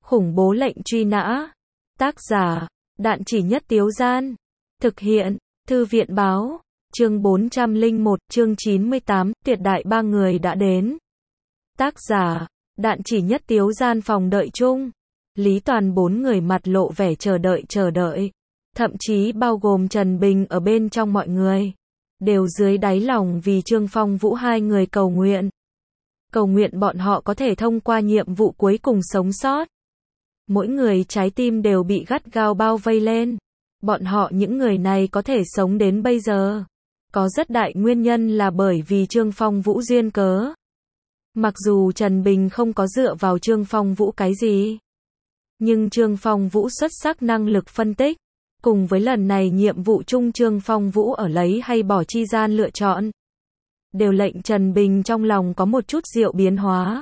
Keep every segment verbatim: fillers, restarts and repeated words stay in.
Khủng bố lệnh truy nã. Tác giả, Đạn Chỉ Nhất Tiếu Gian. Thực hiện, Thư viện Báo. Chương bốn trăm lẻ một, chương chín mươi tám, tuyệt đại ba người đã đến. Tác giả, Đạn Chỉ Nhất Tiếu Gian. Phòng đợi chung. Lý Toàn bốn người mặt lộ vẻ chờ đợi chờ đợi. Thậm chí bao gồm Trần Bình ở bên trong mọi người. Đều dưới đáy lòng vì Trương Phong Vũ hai người cầu nguyện. Cầu nguyện bọn họ có thể thông qua nhiệm vụ cuối cùng sống sót. Mỗi người trái tim đều bị gắt gao bao vây lên. Bọn họ những người này có thể sống đến bây giờ. Có rất đại nguyên nhân là bởi vì Trương Phong Vũ duyên cớ. Mặc dù Trần Bình không có dựa vào Trương Phong Vũ cái gì. Nhưng Trương Phong Vũ xuất sắc năng lực phân tích. Cùng với lần này nhiệm vụ chung Trương Phong Vũ ở lấy hay bỏ chi gian lựa chọn. Đều lệnh Trần Bình trong lòng có một chút diệu biến hóa.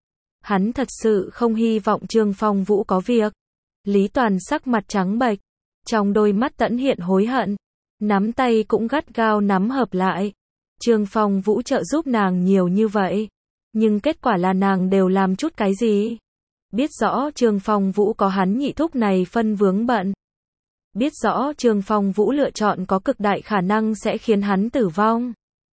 Hắn thật sự không hy vọng Trương Phong Vũ có việc. Lý Toàn sắc mặt trắng bệch. Trong đôi mắt tẫn hiện hối hận. Nắm tay cũng gắt gao nắm hợp lại. Trương Phong Vũ trợ giúp nàng nhiều như vậy. Nhưng kết quả là nàng đều làm chút cái gì? Biết rõ Trương Phong Vũ có hắn nhị thúc này phân vướng bận. Biết rõ Trương Phong Vũ lựa chọn có cực đại khả năng sẽ khiến hắn tử vong.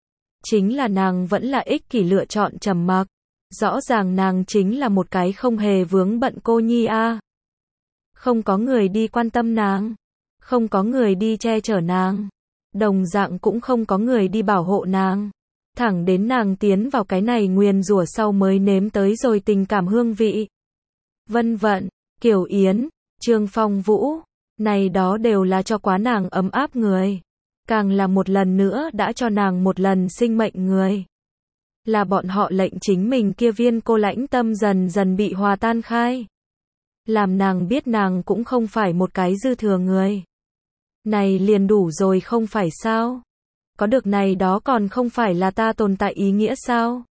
Chính là nàng vẫn là ích kỷ lựa chọn trầm mặc. Rõ ràng nàng chính là một cái không hề vướng bận cô nhi a. Không có người đi quan tâm nàng. Không có người đi che chở nàng. Đồng dạng cũng không có người đi bảo hộ nàng. Thẳng đến nàng tiến vào cái này nguyền rủa sau mới nếm tới rồi tình cảm hương vị. Vân Vận, Kiều Yến, Trương Phong Vũ. Này đó đều là cho quá nàng ấm áp người. Càng là một lần nữa đã cho nàng một lần sinh mệnh người. Là bọn họ lệnh chính mình kia viên cô lãnh tâm dần dần bị hòa tan khai. Làm nàng biết nàng cũng không phải một cái dư thừa người. Này liền đủ rồi không phải sao? Có được này đó còn không phải là ta tồn tại ý nghĩa sao?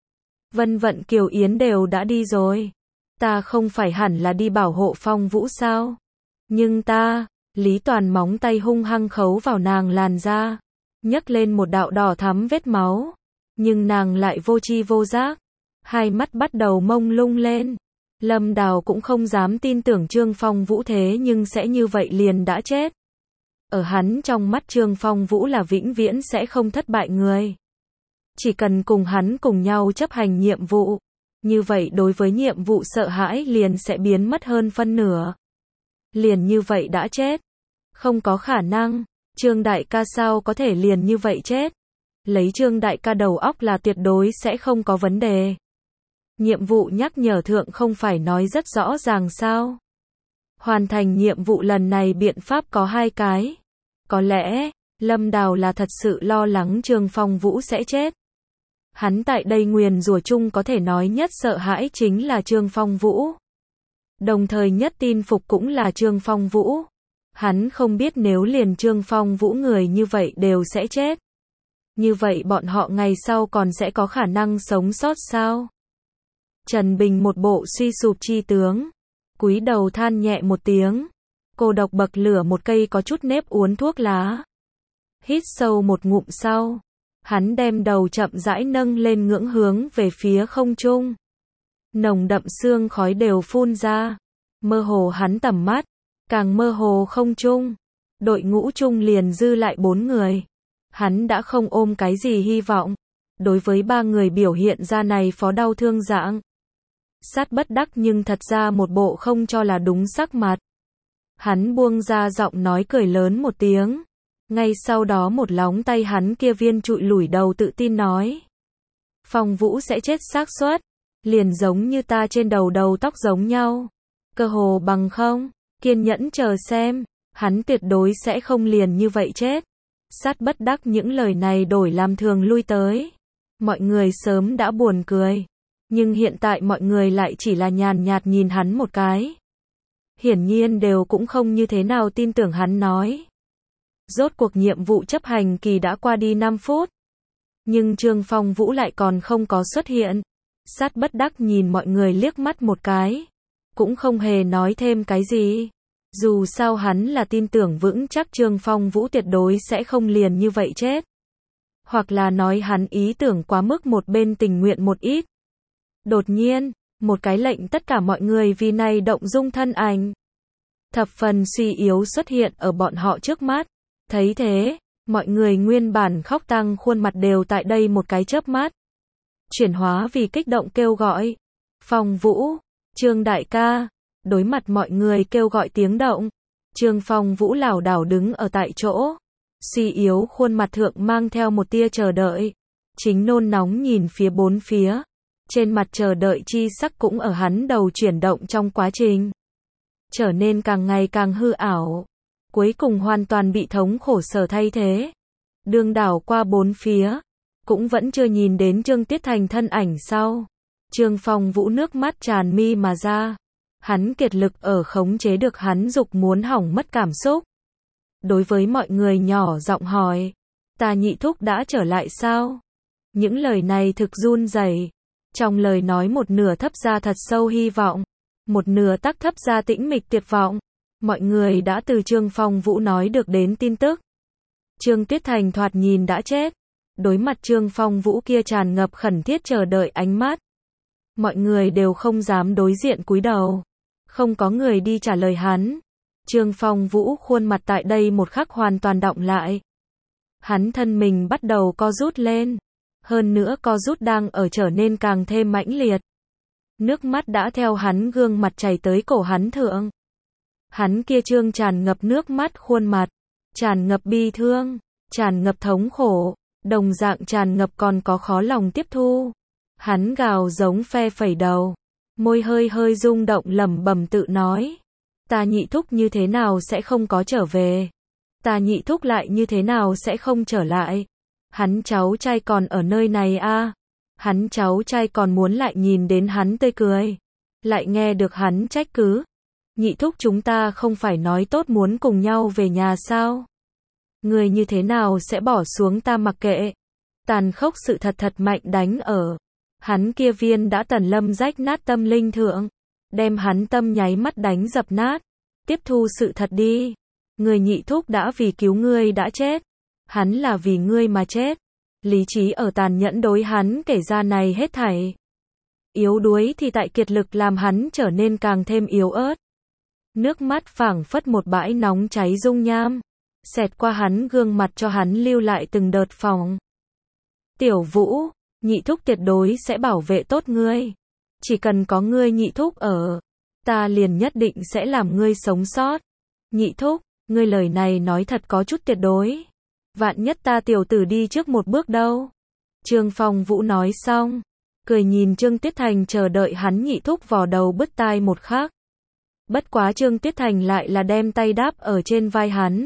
Vân Vận Kiều Yến đều đã đi rồi. Ta không phải hẳn là đi bảo hộ Phong Vũ sao? Nhưng ta, Lý Toàn móng tay hung hăng khấu vào nàng làn da. Nhấc lên một đạo đỏ thắm vết máu. Nhưng nàng lại vô tri vô giác. Hai mắt bắt đầu mông lung lên. Lâm Đào cũng không dám tin tưởng Trương Phong Vũ thế nhưng sẽ như vậy liền đã chết. Ở hắn trong mắt Trương Phong Vũ là vĩnh viễn sẽ không thất bại người. Chỉ cần cùng hắn cùng nhau chấp hành nhiệm vụ. Như vậy đối với nhiệm vụ sợ hãi liền sẽ biến mất hơn phân nửa. Liền như vậy đã chết. Không có khả năng. Trương đại ca sao có thể liền như vậy chết. Lấy Trương đại ca đầu óc là tuyệt đối sẽ không có vấn đề. Nhiệm vụ nhắc nhở thượng không phải nói rất rõ ràng sao. Hoàn thành nhiệm vụ lần này biện pháp có hai cái. Có lẽ, Lâm Đào là thật sự lo lắng Trương Phong Vũ sẽ chết. Hắn tại đây nguyền rủa chung có thể nói nhất sợ hãi chính là Trương Phong Vũ. Đồng thời nhất tin phục cũng là Trương Phong Vũ. Hắn không biết nếu liền Trương Phong Vũ người như vậy đều sẽ chết. Như vậy bọn họ ngày sau còn sẽ có khả năng sống sót sao? Trần Bình một bộ suy sụp chi tướng. Cúi đầu than nhẹ một tiếng. Cô độc bậc lửa một cây có chút nếp uốn thuốc lá. Hít sâu một ngụm sau. Hắn đem đầu chậm rãi nâng lên ngưỡng hướng về phía không trung. Nồng đậm sương khói đều phun ra. Mơ hồ hắn tầm mắt. Càng mơ hồ không trung. Đội ngũ chung liền dư lại bốn người. Hắn đã không ôm cái gì hy vọng. Đối với ba người biểu hiện ra này phó đau thương dạng. Sát bất đắc nhưng thật ra một bộ không cho là đúng sắc mặt. Hắn buông ra giọng nói cười lớn một tiếng. Ngay sau đó một lóng tay hắn kia viên trụi lủi đầu tự tin nói. Phong Vũ sẽ chết xác suất. Liền giống như ta trên đầu đầu tóc giống nhau. Cơ hồ bằng không. Kiên nhẫn chờ xem. Hắn tuyệt đối sẽ không liền như vậy chết. Sát bất đắc những lời này đổi làm thường lui tới. Mọi người sớm đã buồn cười. Nhưng hiện tại mọi người lại chỉ là nhàn nhạt nhìn hắn một cái. Hiển nhiên đều cũng không như thế nào tin tưởng hắn nói. Rốt cuộc nhiệm vụ chấp hành kỳ đã qua đi năm phút. Nhưng Trương Phong Vũ lại còn không có xuất hiện. Sát bất đắc nhìn mọi người liếc mắt một cái. Cũng không hề nói thêm cái gì. Dù sao hắn là tin tưởng vững chắc Trương Phong Vũ tuyệt đối sẽ không liền như vậy chết. Hoặc là nói hắn ý tưởng quá mức một bên tình nguyện một ít. Đột nhiên, một cái lệnh tất cả mọi người vì này động dung thân ảnh. Thập phần suy yếu xuất hiện ở bọn họ trước mắt. Thấy thế, mọi người nguyên bản khóc tăng khuôn mặt đều tại đây một cái chớp mắt chuyển hóa vì kích động kêu gọi. Phong Vũ, Trương đại ca. Đối mặt mọi người kêu gọi tiếng động, Trương Phong Vũ lảo đảo đứng ở tại chỗ, suy yếu khuôn mặt thượng mang theo một tia chờ đợi, chính nôn nóng nhìn phía bốn phía, trên mặt chờ đợi chi sắc cũng ở hắn đầu chuyển động trong quá trình, trở nên càng ngày càng hư ảo, cuối cùng hoàn toàn bị thống khổ sở thay thế. Đương đảo qua bốn phía, cũng vẫn chưa nhìn đến Trương Tiết Thành thân ảnh sau. Trương Phong Vũ nước mắt tràn mi mà ra. Hắn kiệt lực ở khống chế được hắn dục muốn hỏng mất cảm xúc. Đối với mọi người nhỏ giọng hỏi, ta nhị thúc đã trở lại sao? Những lời này thực run rẩy. Trong lời nói một nửa thấp ra thật sâu hy vọng, một nửa tắc thấp ra tĩnh mịch tuyệt vọng. Mọi người đã từ Trương Phong Vũ nói được đến tin tức. Trương Tiết Thành thoạt nhìn đã chết. Đối mặt Trương Phong Vũ kia tràn ngập khẩn thiết chờ đợi ánh mắt, mọi người đều không dám đối diện cúi đầu. Không có người đi trả lời hắn. Trương Phong Vũ khuôn mặt tại đây một khắc hoàn toàn đọng lại. Hắn thân mình bắt đầu co rút lên. Hơn nữa co rút đang ở trở nên càng thêm mãnh liệt. Nước mắt đã theo hắn gương mặt chảy tới cổ hắn thượng. Hắn kia trương tràn ngập nước mắt khuôn mặt, tràn ngập bi thương, tràn ngập thống khổ, đồng dạng tràn ngập còn có khó lòng tiếp thu. Hắn gào giống phe phẩy đầu, môi hơi hơi rung động lẩm bẩm tự nói. Ta nhị thúc như thế nào sẽ không có trở về? Ta nhị thúc lại như thế nào sẽ không trở lại? Hắn cháu trai còn ở nơi này a à? Hắn cháu trai còn muốn lại nhìn đến hắn tươi cười. Lại nghe được hắn trách cứ. Nhị thúc chúng ta không phải nói tốt muốn cùng nhau về nhà sao? Người như thế nào sẽ bỏ xuống ta mặc kệ? Tàn khốc sự thật thật mạnh đánh ở hắn kia viên đã tần lâm rách nát tâm linh thượng, đem hắn tâm nháy mắt đánh dập nát. Tiếp thu sự thật đi. Người nhị thúc đã vì cứu ngươi đã chết. Hắn là vì ngươi mà chết. Lý trí ở tàn nhẫn đối hắn kể ra này hết thảy. Yếu đuối thì tại kiệt lực làm hắn trở nên càng thêm yếu ớt. Nước mắt phảng phất một bãi nóng cháy dung nham, xẹt qua hắn gương mặt cho hắn lưu lại từng đợt phòng. Tiểu Vũ, nhị thúc tuyệt đối sẽ bảo vệ tốt ngươi. Chỉ cần có ngươi nhị thúc ở, ta liền nhất định sẽ làm ngươi sống sót. Nhị thúc, ngươi lời này nói thật có chút tuyệt đối. Vạn nhất ta tiểu tử đi trước một bước đâu. Trương Phong Vũ nói xong, cười nhìn Trương Tiết Thành chờ đợi hắn nhị thúc vò đầu bứt tai một khắc. Bất quá Trương Tiết Thành lại là đem tay đáp ở trên vai hắn.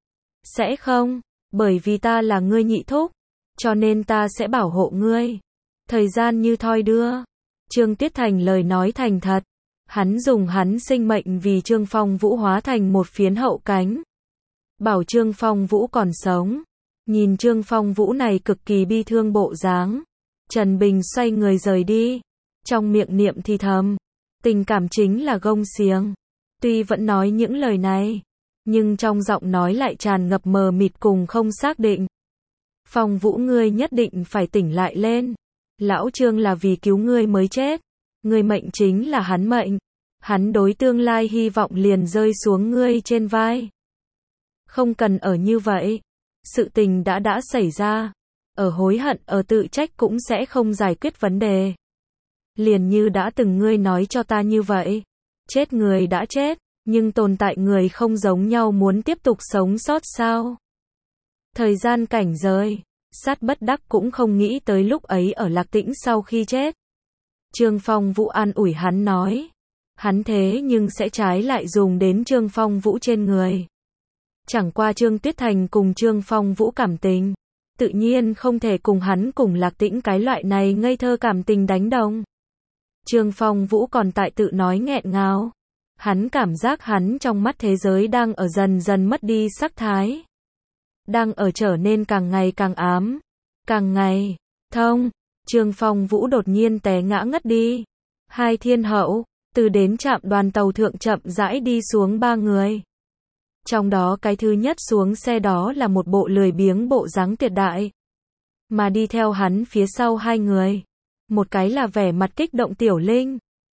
Sẽ không, bởi vì ta là ngươi nhị thúc, cho nên ta sẽ bảo hộ ngươi. Thời gian như thoi đưa. Trương Tiết Thành lời nói thành thật. Hắn dùng hắn sinh mệnh vì Trương Phong Vũ hóa thành một phiến hậu cánh. Bảo Trương Phong Vũ còn sống. Nhìn Trương Phong Vũ này cực kỳ bi thương bộ dáng, Trần Bình xoay người rời đi. Trong miệng niệm thì thầm. Tình cảm chính là gông xiềng. Tuy vẫn nói những lời này, nhưng trong giọng nói lại tràn ngập mờ mịt cùng không xác định. Phong Vũ ngươi nhất định phải tỉnh lại lên. Lão Trương là vì cứu ngươi mới chết. Ngươi mệnh chính là hắn mệnh. Hắn đối tương lai hy vọng liền rơi xuống ngươi trên vai. Không cần ở như vậy. Sự tình đã đã xảy ra. Ở hối hận, ở tự trách cũng sẽ không giải quyết vấn đề. Liền như đã từng ngươi nói cho ta như vậy. Chết người đã chết, nhưng tồn tại người không giống nhau muốn tiếp tục sống sót sao? Thời gian cảnh rời, sát bất đắc cũng không nghĩ tới lúc ấy ở Lạc Tĩnh sau khi chết. Trương Phong Vũ an ủi hắn nói. Hắn thế nhưng sẽ trái lại dùng đến Trương Phong Vũ trên người. Chẳng qua Trương Tiết Thành cùng Trương Phong Vũ cảm tình, tự nhiên không thể cùng hắn cùng Lạc Tĩnh cái loại này ngây thơ cảm tình đánh đồng. Trương Phong Vũ còn tại tự nói nghẹn ngào. Hắn cảm giác hắn trong mắt thế giới đang ở dần dần mất đi sắc thái. Đang ở trở nên càng ngày càng ám. Càng ngày, thông. Trương Phong Vũ đột nhiên té ngã ngất đi. Hai thiên hậu, từ đến trạm đoàn tàu thượng chậm rãi đi xuống ba người. Trong đó cái thứ nhất xuống xe đó là một bộ lười biếng bộ dáng tuyệt đại. Mà đi theo hắn phía sau hai người. Một cái là vẻ mặt kích động Tiểu Linh.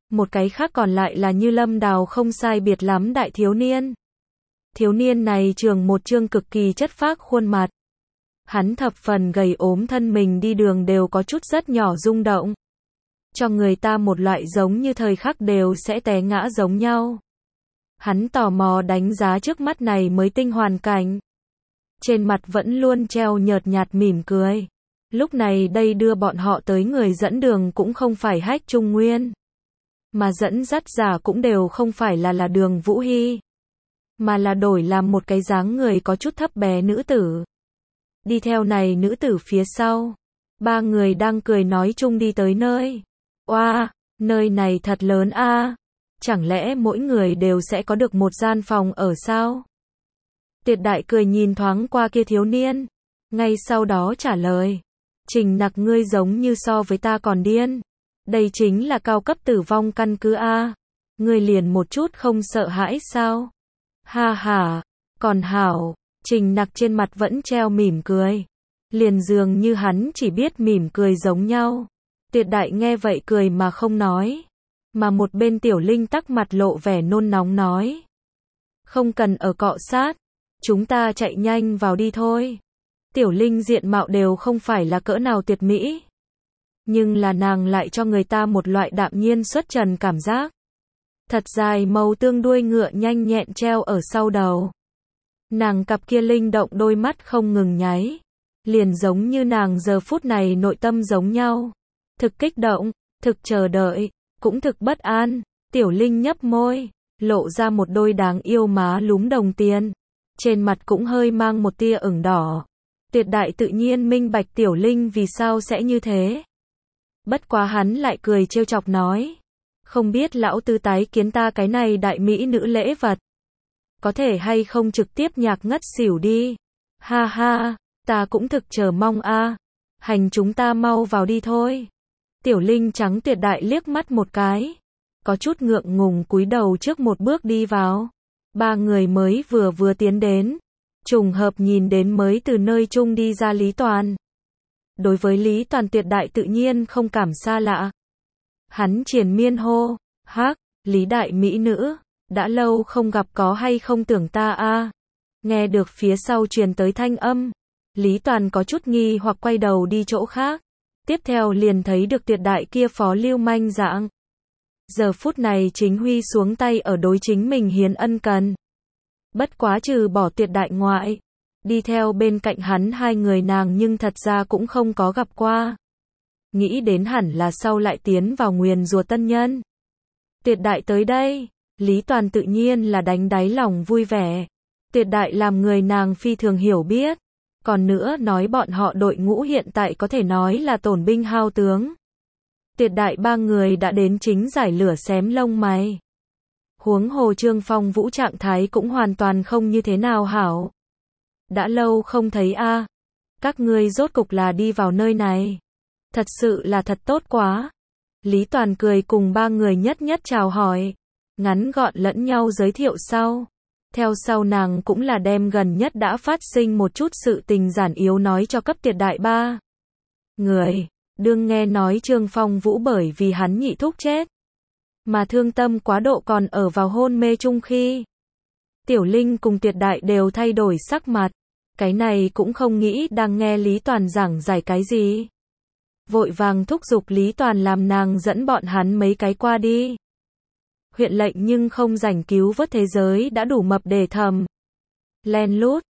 Một cái khác còn lại là như Lâm Đào không sai biệt lắm đại thiếu niên. Thiếu niên này trường một trương cực kỳ chất phác khuôn mặt. Hắn thập phần gầy ốm, thân mình đi đường đều có chút rất nhỏ rung động. Cho người ta một loại giống như thời khắc đều sẽ té ngã giống nhau. Hắn tò mò đánh giá trước mắt này mới tinh hoàn cảnh. Trên mặt vẫn luôn treo nhợt nhạt mỉm cười. Lúc này đây đưa bọn họ tới người dẫn đường cũng không phải Hách Trung Nguyên. Mà dẫn dắt giả cũng đều không phải là là Đường Vũ Hy. Mà là đổi làm một cái dáng người có chút thấp bé nữ tử. Đi theo này nữ tử phía sau. Ba người đang cười nói chung đi tới nơi. Oa, wow, nơi này thật lớn a. À. Chẳng lẽ mỗi người đều sẽ có được một gian phòng ở sao? Tiệt Đại cười nhìn thoáng qua kia thiếu niên. Ngay sau đó trả lời. Trình Nặc, ngươi giống như so với ta còn điên. Đây chính là cao cấp tử vong căn cứ a. À. Ngươi liền một chút không sợ hãi sao? Ha ha, còn hảo. Trình Nặc trên mặt vẫn treo mỉm cười. Liền dường như hắn chỉ biết mỉm cười giống nhau. Tiệt Đại nghe vậy cười mà không nói. Mà một bên Tiểu Linh tắc mặt lộ vẻ nôn nóng nói. Không cần ở cọ sát. Chúng ta chạy nhanh vào đi thôi. Tiểu Linh diện mạo đều không phải là cỡ nào tuyệt mỹ. Nhưng là nàng lại cho người ta một loại đạm nhiên xuất trần cảm giác. Thật dài màu tương đuôi ngựa nhanh nhẹn treo ở sau đầu. Nàng cặp kia linh động đôi mắt không ngừng nháy. Liền giống như nàng giờ phút này nội tâm giống nhau. Thực kích động, thực chờ đợi, cũng thực bất an. Tiểu Linh nhấp môi, lộ ra một đôi đáng yêu má lúm đồng tiền. Trên mặt cũng hơi mang một tia ửng đỏ. Tiệt Đại tự nhiên minh bạch Tiểu Linh vì sao sẽ như thế. Bất quá hắn lại cười trêu chọc nói. Không biết lão tư tái kiến ta cái này đại mỹ nữ lễ vật. Có thể hay không trực tiếp nhạc ngất xỉu đi. Ha ha, ta cũng thực chờ mong a. À. Hành chúng ta mau vào đi thôi. Tiểu Linh trắng Tiệt Đại liếc mắt một cái. Có chút ngượng ngùng cúi đầu trước một bước đi vào. Ba người mới vừa vừa tiến đến. Trùng hợp nhìn đến mới từ nơi chung đi ra Lý Toàn. Đối với Lý Toàn Tiệt Đại tự nhiên không cảm xa lạ. Hắn triền miên hô. Hắc, Lý đại mỹ nữ. Đã lâu không gặp, có hay không tưởng ta a? À. Nghe được phía sau truyền tới thanh âm. Lý Toàn có chút nghi hoặc quay đầu đi chỗ khác. Tiếp theo liền thấy được Tiệt Đại kia phó lưu manh dạng. Giờ phút này chính huy xuống tay ở đối chính mình hiến ân cần. Bất quá trừ bỏ Tiệt Đại ngoại. Đi theo bên cạnh hắn hai người nàng nhưng thật ra cũng không có gặp qua. Nghĩ đến hẳn là sau lại tiến vào nguyền rùa tân nhân. Tiệt Đại tới đây. Lý Toàn tự nhiên là đánh đáy lòng vui vẻ. Tiệt Đại làm người nàng phi thường hiểu biết. Còn nữa nói bọn họ đội ngũ hiện tại có thể nói là tổn binh hao tướng. Tiệt Đại ba người đã đến chính giải lửa xém lông mày. Huống hồ Trương Phong Vũ trạng thái cũng hoàn toàn không như thế nào hảo. Đã lâu không thấy a. À. Các ngươi rốt cục là đi vào nơi này. Thật sự là thật tốt quá. Lý Toàn cười cùng ba người nhất nhất chào hỏi. Ngắn gọn lẫn nhau giới thiệu sau. Theo sau nàng cũng là đem gần nhất đã phát sinh một chút sự tình giản yếu nói cho cấp Tiệt Đại ba người. Đương nghe nói Trương Phong Vũ bởi vì hắn nhị thúc chết. Mà thương tâm quá độ còn ở vào hôn mê chung khi. Tiểu Linh cùng Tiệt Đại đều thay đổi sắc mặt. Cái này cũng không nghĩ đang nghe Lý Toàn giảng giải cái gì. Vội vàng thúc giục Lý Toàn làm nàng dẫn bọn hắn mấy cái qua đi. Huyện lệnh nhưng không rảnh cứu vớt thế giới đã đủ mập để thầm. Len lút,